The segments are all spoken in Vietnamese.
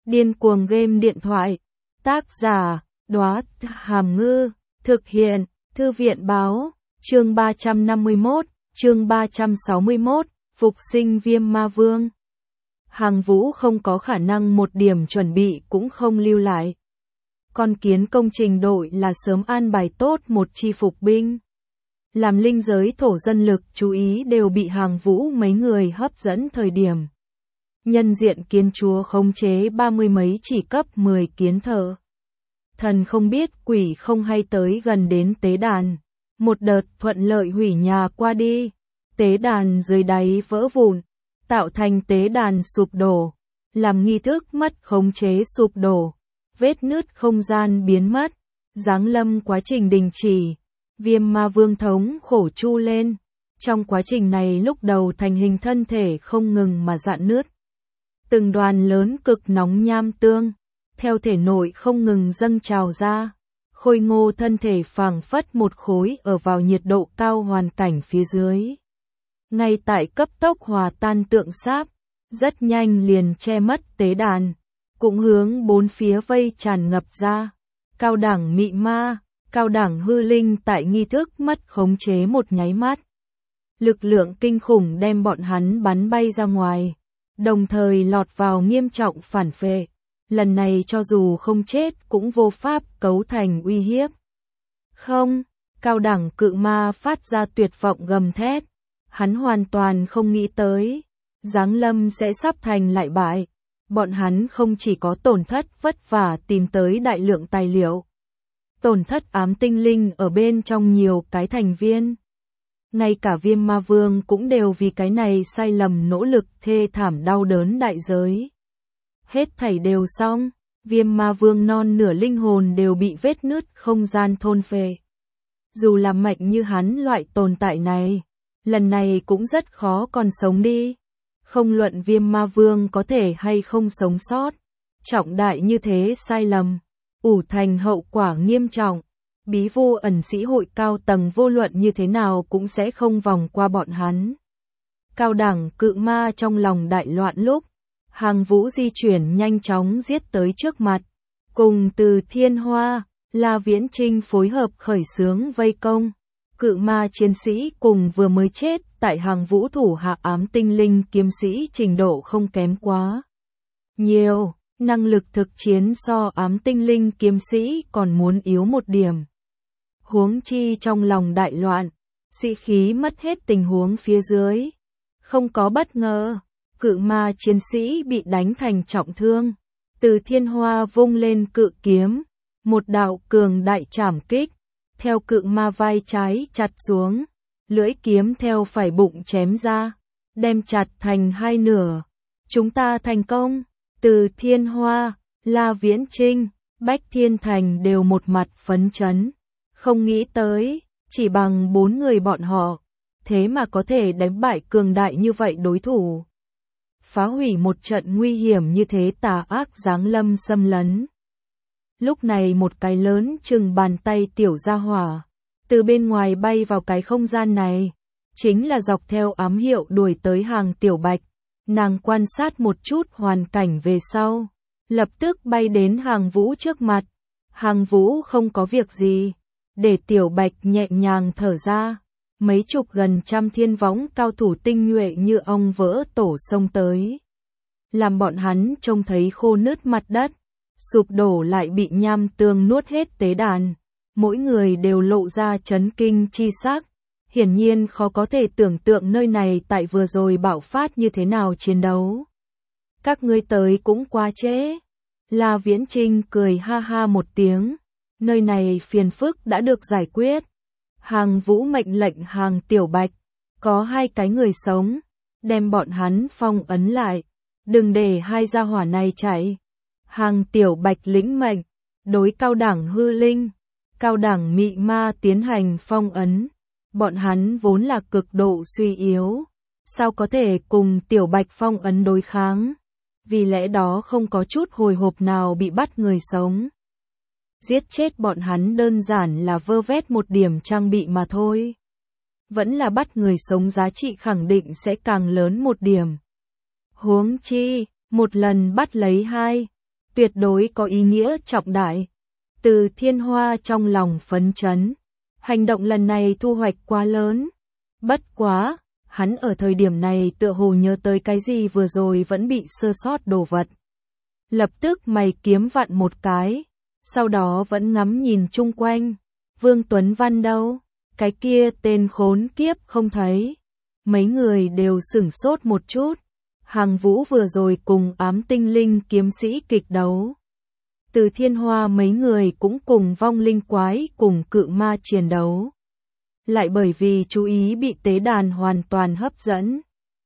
Điên cuồng game điện thoại. Tác giả, Đóa Hàm Ngư. Thực hiện, Thư viện báo. Chương 351, chương 361, Phục sinh Viêm Ma Vương. Hàng Vũ không có khả năng một điểm chuẩn bị cũng không lưu lại. Con kiến công trình đội là sớm an bài tốt một chi phục binh. Làm linh giới thổ dân lực chú ý đều bị Hàng Vũ mấy người hấp dẫn thời điểm. Nhân diện kiến chúa khống chế 30 mấy chỉ cấp 10 kiến thợ. Thần không biết quỷ không hay tới gần đến tế đàn. Một đợt thuận lợi hủy nhà qua đi. Tế đàn dưới đáy vỡ vụn, tạo thành tế đàn sụp đổ. Làm nghi thức mất khống chế sụp đổ. Vết nứt không gian biến mất. Giáng lâm quá trình đình chỉ. Viêm ma vương thống khổ chu lên. Trong quá trình này lúc đầu thành hình thân thể không ngừng mà rạn nứt. Từng đoàn lớn cực nóng nham tương, theo thể nội không ngừng dâng trào ra. Khôi ngô thân thể phảng phất một khối ở vào nhiệt độ cao hoàn cảnh phía dưới. Ngay tại cấp tốc hòa tan tượng sáp, rất nhanh liền che mất tế đàn, cũng hướng bốn phía vây tràn ngập ra. Cao đẳng mị ma, cao đẳng hư linh tại nghi thức mất khống chế một nháy mắt. Lực lượng kinh khủng đem bọn hắn bắn bay ra ngoài, đồng thời lọt vào nghiêm trọng phản phệ. Lần này cho dù không chết cũng vô pháp cấu thành uy hiếp. Không, cao đẳng cự ma phát ra tuyệt vọng gầm thét. Hắn hoàn toàn không nghĩ tới, giáng lâm sẽ sắp thành lại bại. Bọn hắn không chỉ có tổn thất vất vả tìm tới đại lượng tài liệu. Tổn thất ám tinh linh ở bên trong nhiều cái thành viên. Ngay cả viêm ma vương cũng đều vì cái này sai lầm nỗ lực thê thảm đau đớn đại giới. Hết thảy đều xong, viêm ma vương non nửa linh hồn đều bị vết nứt không gian thôn phệ. Dù là mạnh như hắn loại tồn tại này, lần này cũng rất khó còn sống đi. Không luận viêm ma vương có thể hay không sống sót, trọng đại như thế sai lầm, ủ thành hậu quả nghiêm trọng. Bí vô ẩn sĩ hội cao tầng vô luận như thế nào cũng sẽ không vòng qua bọn hắn. Cao đẳng cự ma trong lòng đại loạn lúc, Hàng Vũ di chuyển nhanh chóng giết tới trước mặt, cùng Từ Thiên Hoa, La Viễn Trinh phối hợp khởi xướng vây công. Cự ma chiến sĩ cùng vừa mới chết tại Hàng Vũ thủ hạ ám tinh linh kiếm sĩ trình độ không kém quá nhiều, năng lực thực chiến so ám tinh linh kiếm sĩ còn muốn yếu một điểm. Huống chi trong lòng đại loạn, sĩ khí mất hết tình huống phía dưới. Không có bất ngờ, cự ma chiến sĩ bị đánh thành trọng thương. Từ Thiên Hoa vung lên cự kiếm, một đạo cường đại trảm kích, theo cự ma vai trái chặt xuống, lưỡi kiếm theo phải bụng chém ra, đem chặt thành hai nửa. Chúng ta thành công. Từ Thiên Hoa, La Viễn Trinh, Bách Thiên Thành đều một mặt phấn chấn. Không nghĩ tới, chỉ bằng 4 người bọn họ, thế mà có thể đánh bại cường đại như vậy đối thủ. Phá hủy một trận nguy hiểm như thế tà ác giáng lâm xâm lấn. Lúc này một cái lớn chừng bàn tay tiểu gia hỏa, từ bên ngoài bay vào cái không gian này, chính là dọc theo ám hiệu đuổi tới Hàng Tiểu Bạch. Nàng quan sát một chút hoàn cảnh về sau, lập tức bay đến Hàng Vũ trước mặt. Hàng Vũ không có việc gì, để Tiểu Bạch nhẹ nhàng thở ra. Mấy chục gần trăm thiên võng cao thủ tinh nhuệ như ong vỡ tổ xông tới, làm bọn hắn trông thấy khô nứt mặt đất, sụp đổ lại bị nham tương nuốt hết tế đàn. Mỗi người đều lộ ra chấn kinh chi sắc, hiển nhiên khó có thể tưởng tượng nơi này tại vừa rồi bạo phát như thế nào chiến đấu. Các ngươi tới cũng quá trễ. La Viễn Trinh cười ha ha một tiếng, nơi này phiền phức đã được giải quyết. Hàng Vũ mệnh lệnh Hàng Tiểu Bạch, có 2 cái người sống, đem bọn hắn phong ấn lại, đừng để 2 gia hỏa này chạy. Hàng Tiểu Bạch lĩnh mệnh, đối cao đẳng hư linh, cao đẳng mị ma tiến hành phong ấn. Bọn hắn vốn là cực độ suy yếu, sao có thể cùng Tiểu Bạch phong ấn đối kháng, vì lẽ đó không có chút hồi hộp nào bị bắt người sống. Giết chết bọn hắn đơn giản là vơ vét một điểm trang bị mà thôi. Vẫn là bắt người sống giá trị khẳng định sẽ càng lớn một điểm. Huống chi, một lần bắt lấy 2, tuyệt đối có ý nghĩa trọng đại. Từ Thiên Hoa trong lòng phấn chấn, hành động lần này thu hoạch quá lớn. Bất quá, hắn ở thời điểm này tựa hồ nhớ tới cái gì vừa rồi vẫn bị sơ sót đồ vật. Lập tức mày kiếm vặn một cái, sau đó vẫn ngắm nhìn chung quanh. Vương Tuấn Văn đâu? Cái kia tên khốn kiếp không thấy. Mấy người đều sửng sốt một chút. Hàng Vũ vừa rồi cùng ám tinh linh kiếm sĩ kịch đấu. Từ Thiên Hoa mấy người cũng cùng vong linh quái cùng cự ma chiến đấu. Lại bởi vì chú ý bị tế đàn hoàn toàn hấp dẫn.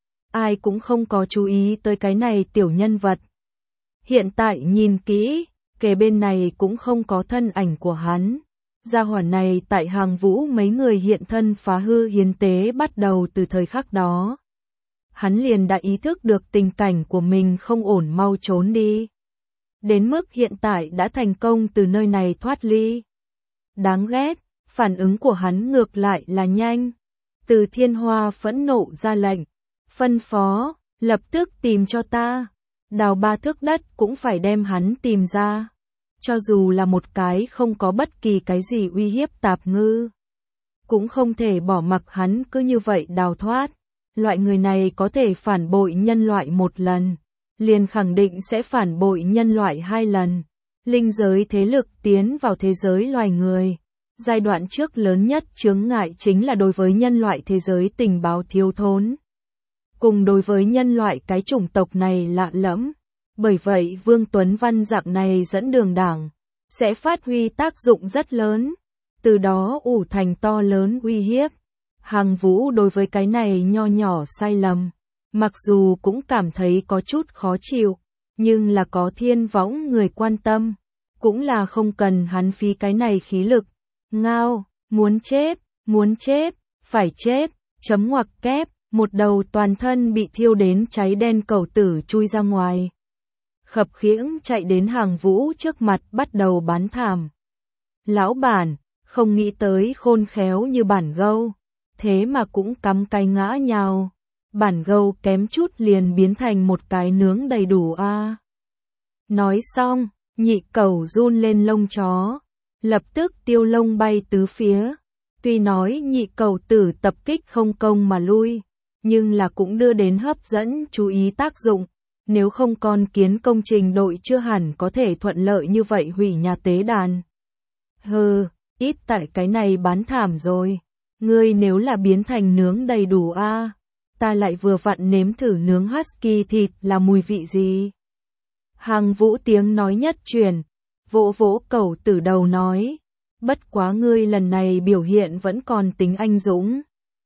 Ai cũng không có chú ý tới cái này tiểu nhân vật. Hiện tại nhìn kỹ, kề bên này cũng không có thân ảnh của hắn. Gia hỏa này tại Hàng Vũ mấy người hiện thân phá hư hiến tế bắt đầu từ thời khắc đó. Hắn liền đã ý thức được tình cảnh của mình không ổn, mau trốn đi. Đến mức hiện tại đã thành công từ nơi này thoát ly. Đáng ghét, phản ứng của hắn ngược lại là nhanh. Từ Thiên Hoa phẫn nộ ra lệnh, phân phó, lập tức tìm cho ta. Đào 3 thước đất cũng phải đem hắn tìm ra. Cho dù là một cái không có bất kỳ cái gì uy hiếp tạp ngư, cũng không thể bỏ mặc hắn cứ như vậy đào thoát. Loại người này có thể phản bội nhân loại một lần, liền khẳng định sẽ phản bội nhân loại 2 lần. Linh giới thế lực tiến vào thế giới loài người. Giai đoạn trước lớn nhất chướng ngại chính là đối với nhân loại thế giới tình báo thiếu thốn. Cùng đối với nhân loại cái chủng tộc này lạ lẫm. Bởi vậy Vương Tuấn Văn dạng này dẫn đường đảng, sẽ phát huy tác dụng rất lớn. Từ đó ủ thành to lớn uy hiếp. Hàng Vũ đối với cái này nho nhỏ sai lầm, mặc dù cũng cảm thấy có chút khó chịu, nhưng là có Thiên Võng người quan tâm, cũng là không cần hắn phí cái này khí lực. Ngao, muốn chết, phải chết, chấm ngoặc kép, một đầu toàn thân bị thiêu đến cháy đen cẩu tử chui ra ngoài. Khập khiễng chạy đến Hàng Vũ trước mặt bắt đầu bán thảm. Lão bản, không nghĩ tới khôn khéo như bản gâu, thế mà cũng cắm cái ngã nhào. Bản gâu kém chút liền biến thành một cái nướng đầy đủ a. Nói xong, nhị cẩu run lên lông chó, lập tức tiêu lông bay tứ phía. Tuy nói nhị cẩu tử tập kích không công mà lui, nhưng là cũng đưa đến hấp dẫn chú ý tác dụng. Nếu không con kiến công trình đội chưa hẳn có thể thuận lợi như vậy hủy nhà tế đàn. Hừ, ít tại cái này bán thảm rồi. Ngươi nếu là biến thành nướng đầy đủ a, ta lại vừa vặn nếm thử nướng husky thịt là mùi vị gì. Hàng Vũ tiếng nói nhất truyền, vỗ vỗ cẩu tử đầu nói, bất quá ngươi lần này biểu hiện vẫn còn tính anh dũng.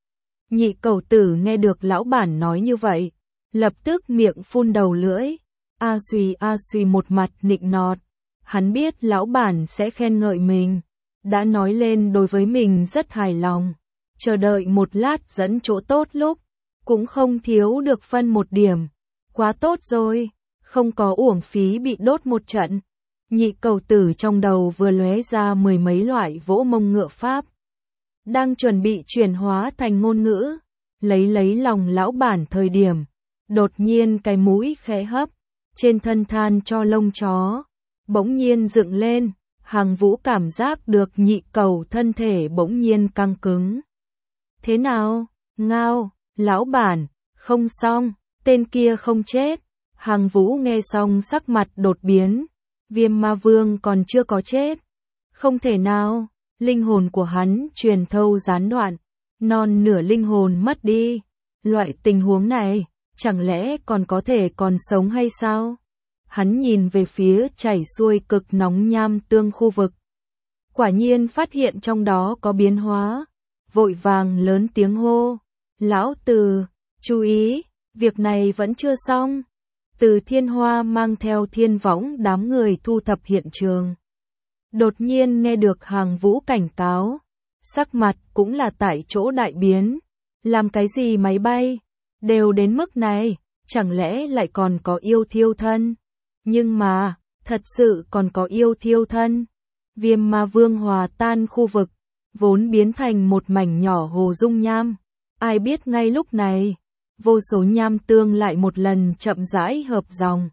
Nhị cẩu tử nghe được lão bản nói như vậy, lập tức miệng phun đầu lưỡi, a suy một mặt nịnh nọt. Hắn biết lão bản sẽ khen ngợi mình, đã nói lên đối với mình rất hài lòng, chờ đợi một lát dẫn chỗ tốt lúc, cũng không thiếu được phân một điểm. Quá tốt rồi, không có uổng phí bị đốt một trận. Nhị cẩu tử trong đầu vừa lóe ra 10 mấy loại vỗ mông ngựa pháp, đang chuẩn bị chuyển hóa thành ngôn ngữ, lấy lòng lão bản thời điểm. Đột nhiên cái mũi khẽ hấp, trên thân than cho lông chó, bỗng nhiên dựng lên. Hàng Vũ cảm giác được nhị cẩu thân thể bỗng nhiên căng cứng. Thế nào? Ngao, lão bản, không xong, tên kia không chết. Hàng Vũ nghe xong sắc mặt đột biến, Viêm Ma Vương còn chưa có chết. Không thể nào, linh hồn của hắn truyền thâu gián đoạn, non nửa linh hồn mất đi. Loại tình huống này, chẳng lẽ còn có thể còn sống hay sao? Hắn nhìn về phía chảy xuôi cực nóng nham tương khu vực. Quả nhiên phát hiện trong đó có biến hóa. Vội vàng lớn tiếng hô. Lão Từ, chú ý, việc này vẫn chưa xong. Từ Thiên Hoa mang theo Thiên Võng đám người thu thập hiện trường. Đột nhiên nghe được Hàng Vũ cảnh cáo. Sắc mặt cũng là tại chỗ đại biến. Làm cái gì máy bay? Đều đến mức này, chẳng lẽ lại còn có yêu thiêu thân? Nhưng mà, thật sự còn có yêu thiêu thân. Viêm Ma Vương hòa tan khu vực, vốn biến thành một mảnh nhỏ hồ dung nham. Ai biết ngay lúc này, vô số nham tương lại một lần chậm rãi hợp dòng,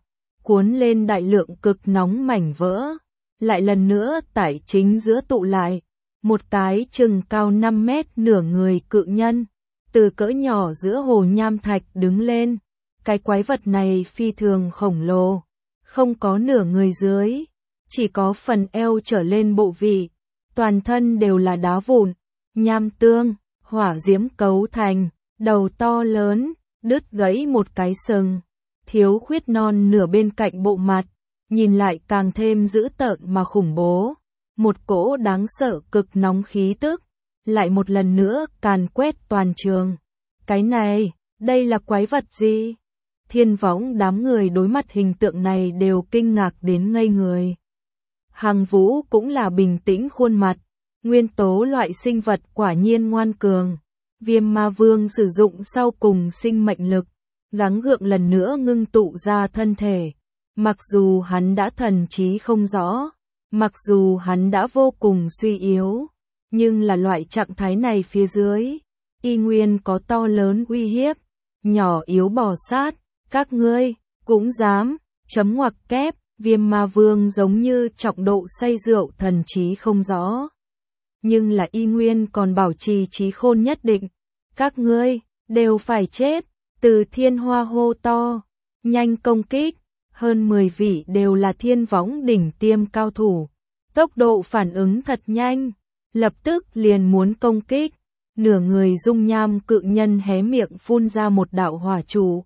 cuốn lên đại lượng cực nóng mảnh vỡ, lại lần nữa tại chính giữa tụ lại. Một cái chừng cao 5 mét nửa người cự nhân, từ cỡ nhỏ giữa hồ nham thạch đứng lên. Cái quái vật này phi thường khổng lồ, không có nửa người dưới, chỉ có phần eo trở lên bộ vị, toàn thân đều là đá vụn, nham tương, hỏa diễm cấu thành, đầu to lớn, đứt gãy một cái sừng, thiếu khuyết non nửa bên cạnh bộ mặt, nhìn lại càng thêm dữ tợn mà khủng bố. Một cỗ đáng sợ cực nóng khí tức, lại một lần nữa càn quét toàn trường. Cái này, đây là quái vật gì? Thiên Võng đám người đối mặt hình tượng này đều kinh ngạc đến ngây người. Hằng Vũ cũng là bình tĩnh khuôn mặt, nguyên tố loại sinh vật quả nhiên ngoan cường. Viêm Ma Vương sử dụng sau cùng sinh mệnh lực, gắng gượng lần nữa ngưng tụ ra thân thể. Mặc dù hắn đã thần trí không rõ, mặc dù hắn đã vô cùng suy yếu, nhưng là loại trạng thái này phía dưới, y nguyên có to lớn uy hiếp. Nhỏ yếu bò sát, các ngươi cũng dám, chấm ngoặc kép, Viêm Ma Vương giống như trọng độ say rượu thần trí không rõ. Nhưng là y nguyên còn bảo trì trí khôn nhất định. Các ngươi đều phải chết. Từ Thiên Hoa hô to, nhanh công kích. Hơn 10 vị đều là Thiên Võng đỉnh tiêm cao thủ. Tốc độ phản ứng thật nhanh, lập tức liền muốn công kích. Nửa người dung nham cự nhân hé miệng phun ra một đạo hỏa trụ,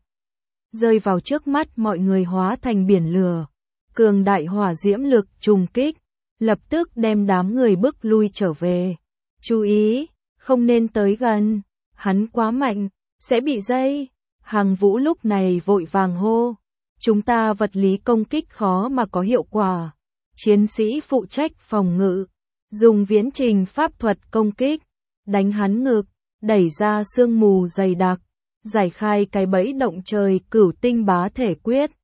rơi vào trước mắt mọi người hóa thành biển lửa. Cường đại hỏa diễm lực trùng kích, lập tức đem đám người bức lui trở về. Chú ý, không nên tới gần, hắn quá mạnh, sẽ bị dây. Hằng Vũ lúc này vội vàng hô, chúng ta vật lý công kích khó mà có hiệu quả. Chiến sĩ phụ trách phòng ngự, dùng viễn trình pháp thuật công kích, đánh hắn ngực, đẩy ra sương mù dày đặc, giải khai cái bẫy động trời cửu tinh bá thể quyết.